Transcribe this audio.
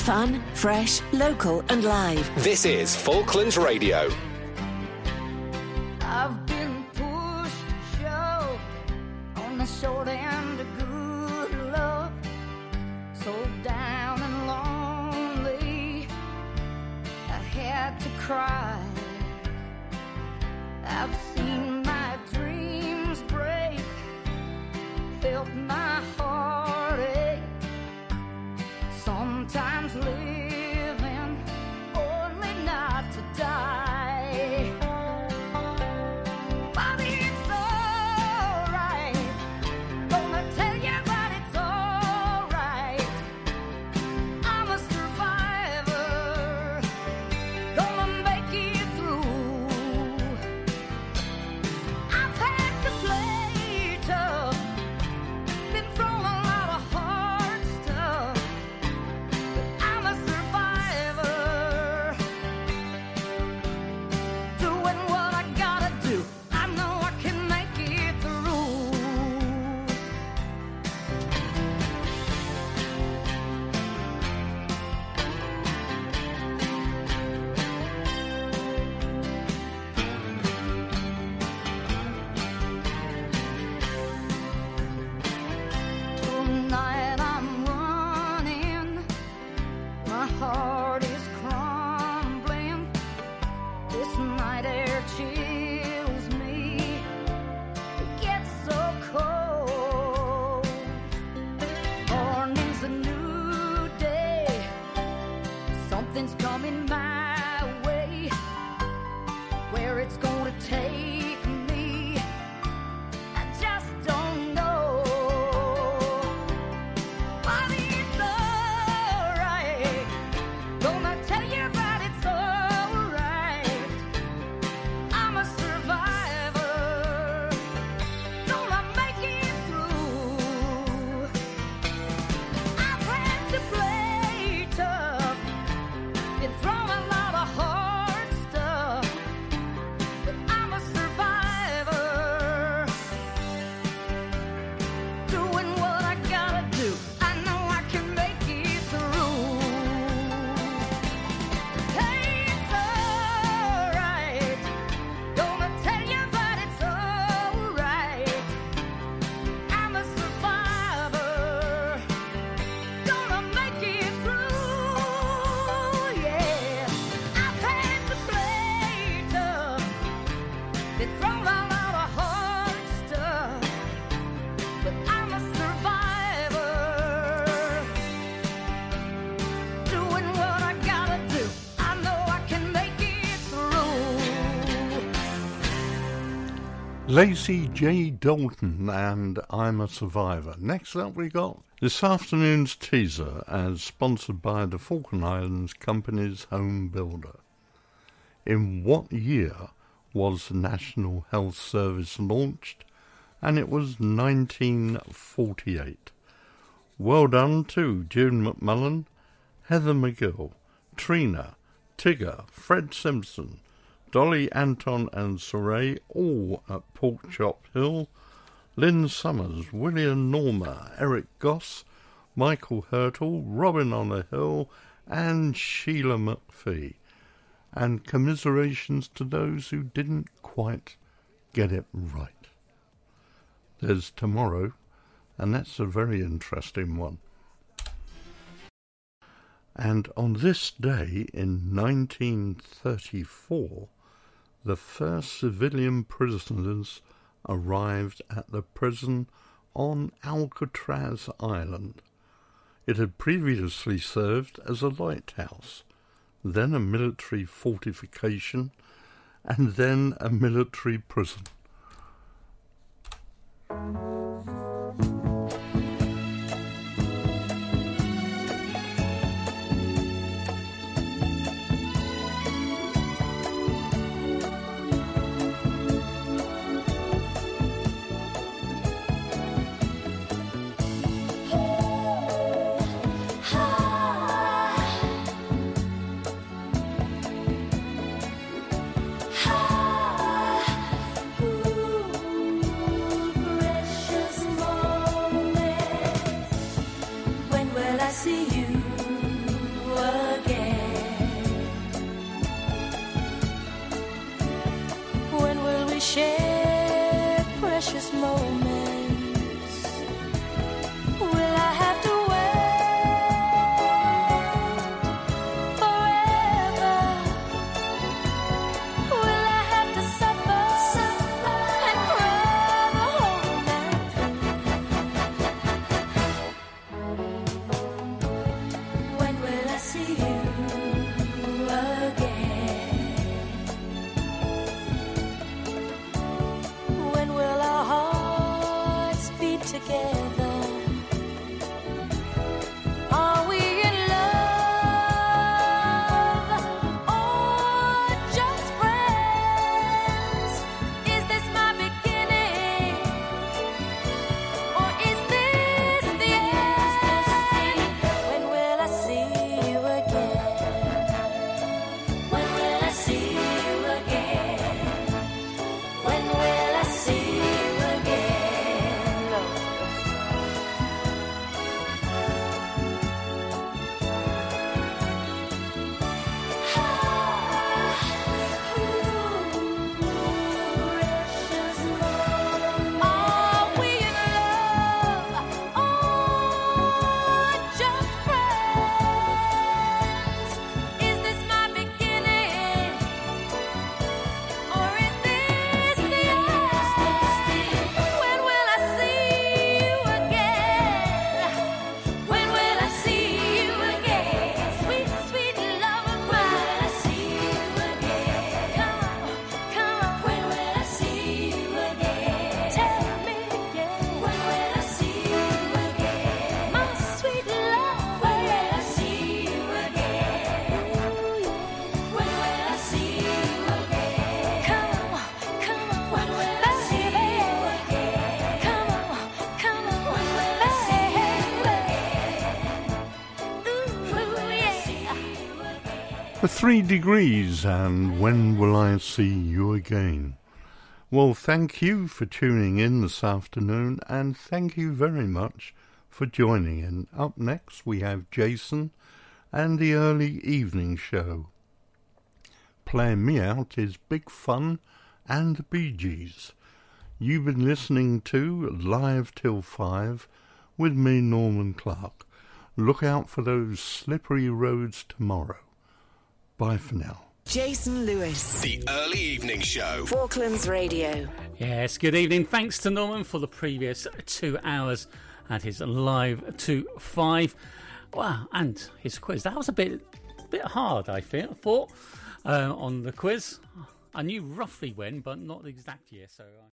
Fun, fresh, local and live. This is Falklands Radio. I've been pushed, shoved on the short end of good love, so down and lonely, I had to cry. I've seen my dreams break, felt my heart ache, sometimes living only not to die. But it's alright, gonna tell you that it's alright. I'm a survivor, gonna make it through. I've had to play tough, been through a lot of hard stuff, but I'm a survivor, doing what I gotta do. I know I can make it through. Tonight I'm running, my heart is crumbling. This night air chills me, it gets so cold. Morning's a new day, something's coming my way. Where it's gonna take me, I just don't know. But it's alright, gonna tell you that it's alright. I'm a survivor, gonna make it through. I've had to play tough, been through a lot of hard stuff, but I'm a survivor, doing what I gotta do. I know I can make it through. Hey, it's alright, gonna tell you that it's alright. I'm a survivor, gonna make it through. Yeah, I've had to play tough, been through a lot of hard stuff, but I'm a survivor, doing what I gotta do. I know I can make it through. Lacey J. Dalton and I'm a Survivor. Next up we got this afternoon's teaser as sponsored by the Falkland Islands Company's home builder. In what year was the National Health Service launched? And it was 1948. Well done to June McMullen, Heather McGill, Trina, Tigger, Fred Simpson, Dolly Anton and Saray, all at Pork Chop Hill, Lynn Summers, William Norma, Eric Goss, Michael Hurtle, Robin on the Hill, and Sheila McPhee. And commiserations to those who didn't quite get it right. There's tomorrow, and that's a very interesting one. And on this day in 1934, the first civilian prisoners arrived at the prison on Alcatraz Island. It had previously served as a lighthouse, then a military fortification, and then a military prison. Ooh. For 3 degrees, and when will I see you again? Well, thank you for tuning in this afternoon, and thank you very much for joining in. Up next, we have Jason and the early evening show. Playing me out is Big Fun and the Bee Gees. You've been listening to Live Till 5 with me, Norman Clark. Look out for those slippery roads tomorrow. Bye for now. Jason Lewis. The Early Evening Show. Falklands Radio. Yes, good evening. Thanks to Norman for the previous 2 hours at his Live to 5. Wow, and his quiz. That was a bit hard, I thought, on the quiz. I knew roughly when, but not the exact year, so...